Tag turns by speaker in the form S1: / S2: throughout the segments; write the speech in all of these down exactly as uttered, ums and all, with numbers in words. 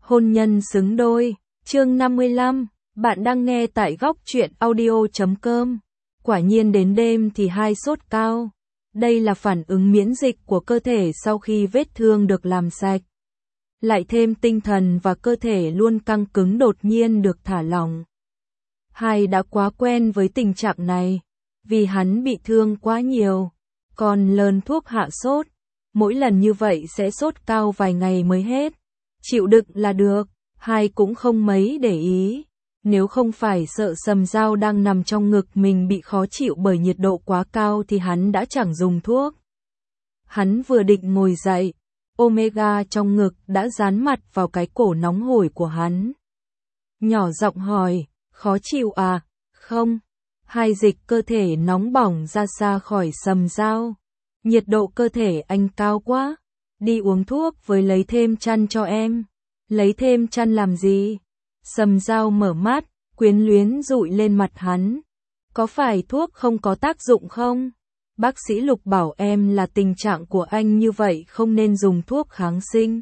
S1: Hôn nhân xứng đôi, chương năm mươi lăm, bạn đang nghe tại góc truyện audio chấm com. Quả nhiên đến đêm thì hai sốt cao. Đây là phản ứng miễn dịch của cơ thể sau khi vết thương được làm sạch. Lại thêm tinh thần và cơ thể luôn căng cứng đột nhiên được thả lỏng. Hai đã quá quen với tình trạng này, vì hắn bị thương quá nhiều, còn lờn thuốc hạ sốt, mỗi lần như vậy sẽ sốt cao vài ngày mới hết. Chịu đựng là được, hai cũng không mấy để ý. Nếu không phải sợ Sầm Dao đang nằm trong ngực mình bị khó chịu bởi nhiệt độ quá cao thì hắn đã chẳng dùng thuốc. Hắn vừa định ngồi dậy, Omega trong ngực đã dán mặt vào cái cổ nóng hổi của hắn. Nhỏ giọng hỏi, khó chịu à? Không. Hai dịch cơ thể nóng bỏng ra xa khỏi Sầm Dao. Nhiệt độ cơ thể anh cao quá. Đi uống thuốc với lấy thêm chăn cho em. Lấy thêm chăn làm gì? Sầm Dao mở mắt, quyến luyến dụi lên mặt hắn. Có phải thuốc không có tác dụng không? Bác sĩ Lục bảo em là tình trạng của anh như vậy không nên dùng thuốc kháng sinh.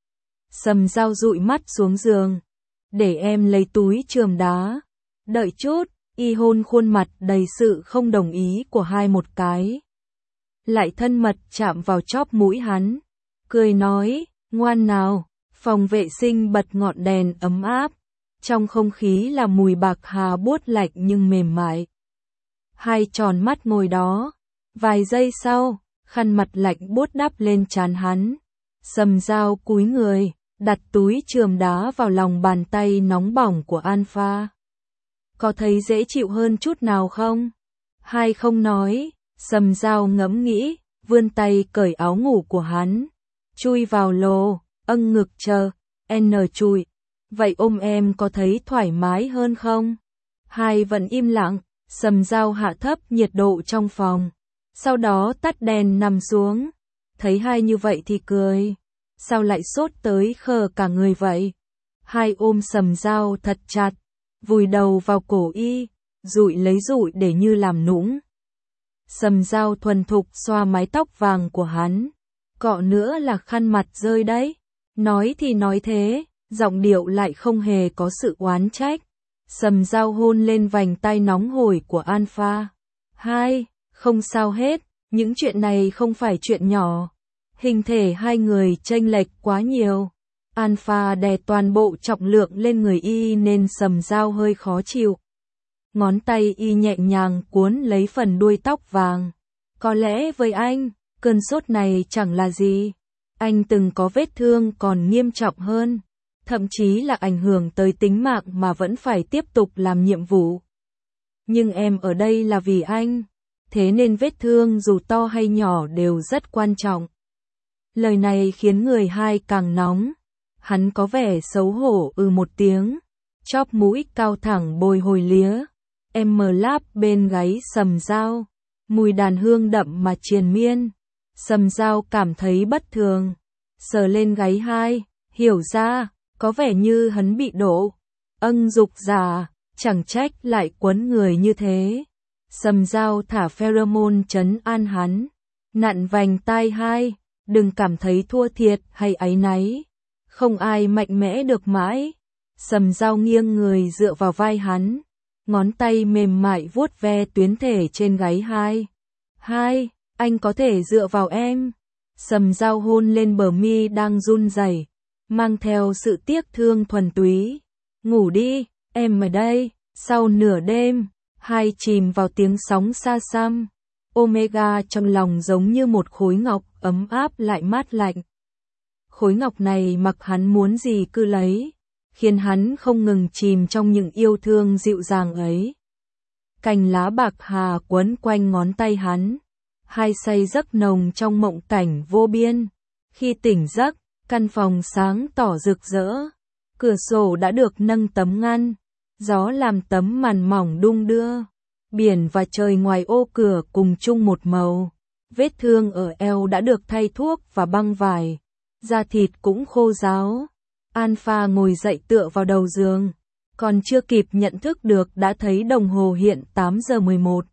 S1: Sầm Dao dụi mắt xuống giường. Để em lấy túi chườm đá. Đợi chút, y hôn khuôn mặt đầy sự không đồng ý của hai một cái. Lại thân mật chạm vào chóp mũi hắn. Cười nói, ngoan nào. Phòng vệ sinh bật ngọn đèn ấm áp. Trong không khí là mùi bạc hà buốt lạnh nhưng mềm mại. Hai tròn mắt ngồi đó. Vài giây sau, khăn mặt lạnh buốt đắp lên trán hắn. Sầm Dao cúi người, đặt túi chườm đá vào lòng bàn tay nóng bỏng của Alpha. Có thấy dễ chịu hơn chút nào không? Hai không nói, Sầm Dao ngẫm nghĩ, vươn tay cởi áo ngủ của hắn. Chui vào lồ, âng ngực chờ, N chui. Vậy ôm em có thấy thoải mái hơn không? Hai vẫn im lặng, Sầm Dao hạ thấp nhiệt độ trong phòng. Sau đó tắt đèn nằm xuống. Thấy hai như vậy thì cười. Sao lại sốt tới khờ cả người vậy? Hai ôm Sầm Dao thật chặt, vùi đầu vào cổ y, dụi lấy dụi để như làm nũng. Sầm Dao thuần thục xoa mái tóc vàng của hắn. Cọ nữa là khăn mặt rơi đấy. Nói thì nói thế, giọng điệu lại không hề có sự oán trách. Sầm Dao hôn lên vành tai nóng hổi của Alpha. Hai, không sao hết, những chuyện này không phải chuyện nhỏ. Hình thể hai người chênh lệch quá nhiều. Alpha đè toàn bộ trọng lượng lên người y nên Sầm Dao hơi khó chịu. Ngón tay y nhẹ nhàng cuốn lấy phần đuôi tóc vàng. Có lẽ với anh, cơn sốt này chẳng là gì. Anh từng có vết thương còn nghiêm trọng hơn. Thậm chí là ảnh hưởng tới tính mạng mà vẫn phải tiếp tục làm nhiệm vụ. Nhưng em ở đây là vì anh. Thế nên vết thương dù to hay nhỏ đều rất quan trọng. Lời này khiến người hai càng nóng. Hắn có vẻ xấu hổ ừ một tiếng. Chóp mũi cao thẳng bồi hồi lía. Em mờ láp bên gáy Sầm Dao. Mùi đàn hương đậm mà triền miên. Sầm Dao cảm thấy bất thường. Sờ lên gáy hai. Hiểu ra, có vẻ như hắn bị đổ. Âng dục già, chẳng trách lại quấn người như thế. Sầm Dao thả pheromone trấn an hắn. Nặn vành tai hai. Đừng cảm thấy thua thiệt hay áy náy. Không ai mạnh mẽ được mãi. Sầm Dao nghiêng người dựa vào vai hắn. Ngón tay mềm mại vuốt ve tuyến thể trên gáy hai. Hai, anh có thể dựa vào em. Sầm Dao hôn lên bờ mi đang run rẩy, mang theo sự tiếc thương thuần túy. Ngủ đi, em ở đây. Sau nửa đêm, hai chìm vào tiếng sóng xa xăm. Omega trong lòng giống như một khối ngọc ấm áp lại mát lạnh. Khối ngọc này mặc hắn muốn gì cứ lấy, khiến hắn không ngừng chìm trong những yêu thương dịu dàng ấy. Cành lá bạc hà quấn quanh ngón tay hắn. Hai say giấc nồng trong mộng cảnh vô biên. Khi tỉnh giấc, căn phòng sáng tỏ rực rỡ. Cửa sổ đã được nâng tấm ngăn. Gió làm tấm màn mỏng đung đưa. Biển và trời ngoài ô cửa cùng chung một màu. Vết thương ở eo đã được thay thuốc và băng vải. Da thịt cũng khô ráo. Alpha ngồi dậy tựa vào đầu giường. Còn chưa kịp nhận thức được đã thấy đồng hồ hiện tám giờ mười một.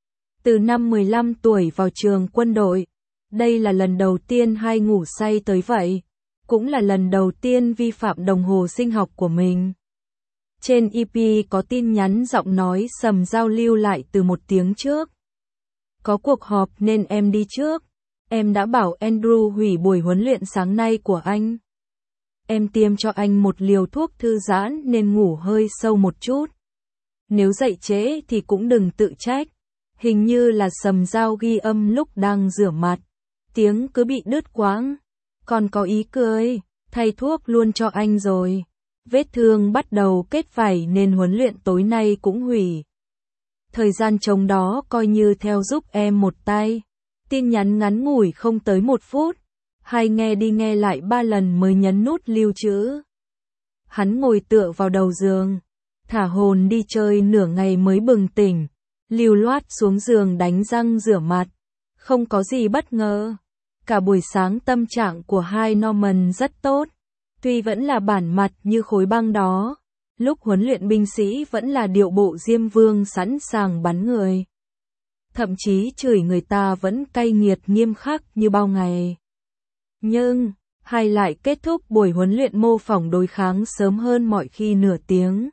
S1: Từ năm mười lăm tuổi vào trường quân đội. Đây là lần đầu tiên hai ngủ say tới vậy. cũng là lần đầu tiên vi phạm đồng hồ sinh học của mình. Trên e pê có tin nhắn giọng nói Sầm Giao lưu lại từ một tiếng trước. Có cuộc họp nên em đi trước. Em đã bảo Andrew hủy buổi huấn luyện sáng nay của anh. Em tiêm cho anh một liều thuốc thư giãn nên ngủ hơi sâu một chút. Nếu dậy trễ thì cũng đừng tự trách. Hình như là Sầm Giao ghi âm lúc đang rửa mặt. Tiếng cứ bị đứt quãng. Còn có ý cười, thay thuốc luôn cho anh rồi. Vết thương bắt đầu kết vảy nên huấn luyện tối nay cũng hủy. Thời gian trống đó coi như theo giúp em một tay. Tin nhắn ngắn ngủi không tới một phút. Hay nghe đi nghe lại ba lần mới nhấn nút lưu trữ. Hắn ngồi tựa vào đầu giường. Thả hồn đi chơi nửa ngày mới bừng tỉnh. Lưu loát xuống giường đánh răng rửa mặt. Không có gì bất ngờ. Cả buổi sáng tâm trạng của hai Norman rất tốt. Tuy vẫn là bản mặt như khối băng đó. Lúc huấn luyện binh sĩ vẫn là điệu bộ Diêm Vương sẵn sàng bắn người. Thậm chí chửi người ta vẫn cay nghiệt nghiêm khắc như bao ngày. Nhưng, hai lại kết thúc buổi huấn luyện mô phỏng đối kháng sớm hơn mọi khi nửa tiếng.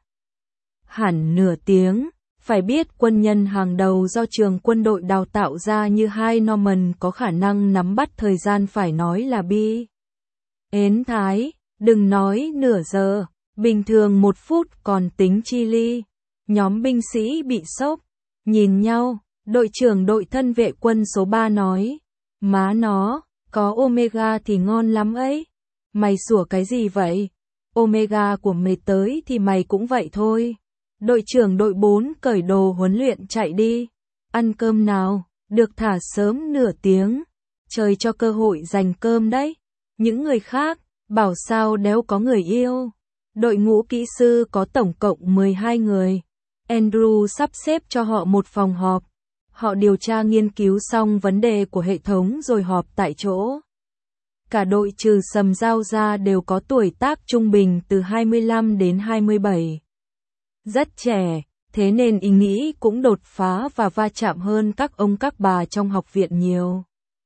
S1: Hẳn nửa tiếng, phải biết quân nhân hàng đầu do trường quân đội đào tạo ra như hai Norman có khả năng nắm bắt thời gian phải nói là bi. Ến thái, đừng nói nửa giờ, bình thường một phút còn tính chi ly. Nhóm binh sĩ bị sốc, nhìn nhau, đội trưởng đội thân vệ quân số ba nói, má nó, có Omega thì ngon lắm ấy. Mày sủa cái gì vậy? Omega của mày tới thì mày cũng vậy thôi. Đội trưởng đội bốn cởi đồ huấn luyện chạy đi. Ăn cơm nào, được thả sớm nửa tiếng. Trời cho cơ hội dành cơm đấy. Những người khác, bảo sao đéo có người yêu. Đội ngũ kỹ sư có tổng cộng mười hai người. Andrew sắp xếp cho họ một phòng họp. Họ điều tra nghiên cứu xong vấn đề của hệ thống rồi họp tại chỗ. Cả đội trừ Sầm Giao ra đều có tuổi tác trung bình từ hai mươi lăm đến hai mươi bảy. Rất trẻ, thế nên ý nghĩ cũng đột phá và va chạm hơn các ông các bà trong học viện nhiều.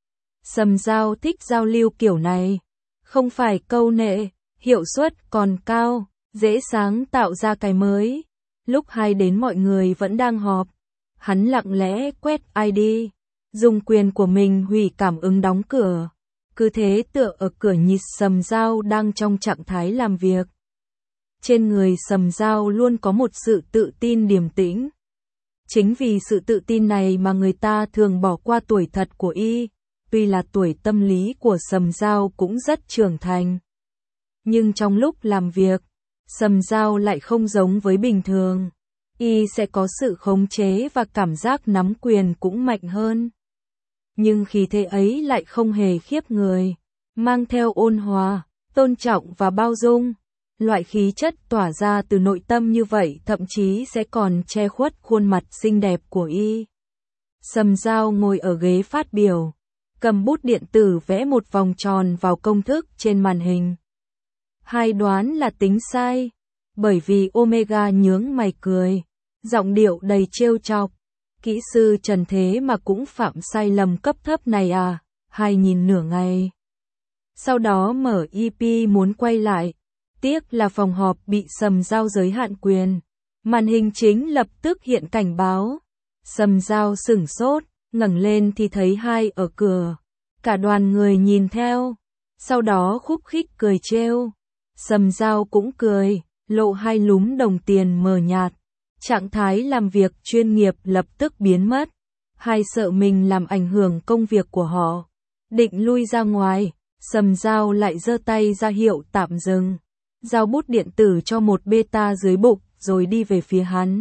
S1: Sầm Giao thích giao lưu kiểu này. Không phải câu nệ, hiệu suất còn cao, dễ sáng tạo ra cái mới. Lúc hai đến mọi người vẫn đang họp. Hắn lặng lẽ quét i đê, dùng quyền của mình hủy cảm ứng đóng cửa. Cứ thế tựa ở cửa nhịt Sầm Giao đang trong trạng thái làm việc. Trên người Sầm Giao luôn có một sự tự tin điềm tĩnh. Chính vì sự tự tin này mà người ta thường bỏ qua tuổi thật của y, tuy là tuổi tâm lý của Sầm Giao cũng rất trưởng thành. Nhưng trong lúc làm việc, Sầm Giao lại không giống với bình thường. Y sẽ có sự khống chế và cảm giác nắm quyền cũng mạnh hơn. Nhưng khí thế ấy lại không hề khiếp người, mang theo ôn hòa, tôn trọng và bao dung. Loại khí chất tỏa ra từ nội tâm như vậy thậm chí sẽ còn che khuất khuôn mặt xinh đẹp của y. Sầm Giao ngồi ở ghế phát biểu, cầm bút điện tử vẽ một vòng tròn vào công thức trên màn hình. Hai đoán là tính sai, bởi vì Omega nhướng mày cười, giọng điệu đầy trêu chọc. Kỹ sư trần thế mà cũng phạm sai lầm cấp thấp này à? Hai nhìn nửa ngày. Sau đó mở e pê muốn quay lại. Tiếc là phòng họp bị Sầm Giao giới hạn quyền. Màn hình chính lập tức hiện cảnh báo. Sầm Giao sửng sốt, ngẩng lên thì thấy hai ở cửa. Cả đoàn người nhìn theo. Sau đó khúc khích cười trêu. Sầm Giao cũng cười, lộ hai lúm đồng tiền mờ nhạt. Trạng thái làm việc chuyên nghiệp lập tức biến mất. Hai sợ mình làm ảnh hưởng công việc của họ. Định lui ra ngoài, Sầm Giao lại giơ tay ra hiệu tạm dừng. Giao bút điện tử cho một beta dưới bục rồi đi về phía hắn.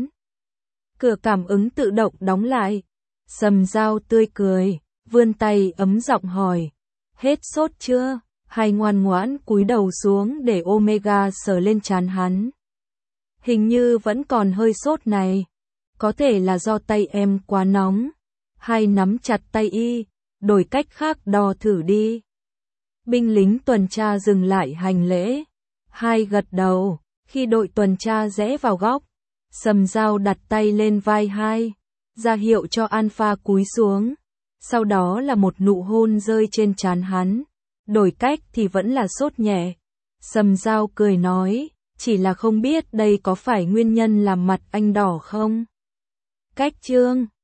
S1: Cửa cảm ứng tự động đóng lại. Sầm Giao tươi cười, vươn tay ấm giọng hỏi. Hết sốt chưa? Hai ngoan ngoãn cúi đầu xuống để Omega sờ lên trán hắn. Hình như vẫn còn hơi sốt này. Có thể là do tay em quá nóng. Hai nắm chặt tay y, đổi cách khác đo thử đi. Binh lính tuần tra dừng lại hành lễ. Hai gật đầu, khi đội tuần tra rẽ vào góc. Sầm Giao đặt tay lên vai hai, ra hiệu cho Alpha cúi xuống. Sau đó là một nụ hôn rơi trên trán hắn. đổi cách thì vẫn là sốt nhẹ. Sầm Dao cười nói, chỉ là không biết đây có phải nguyên nhân làm mặt anh đỏ không? Cách Trương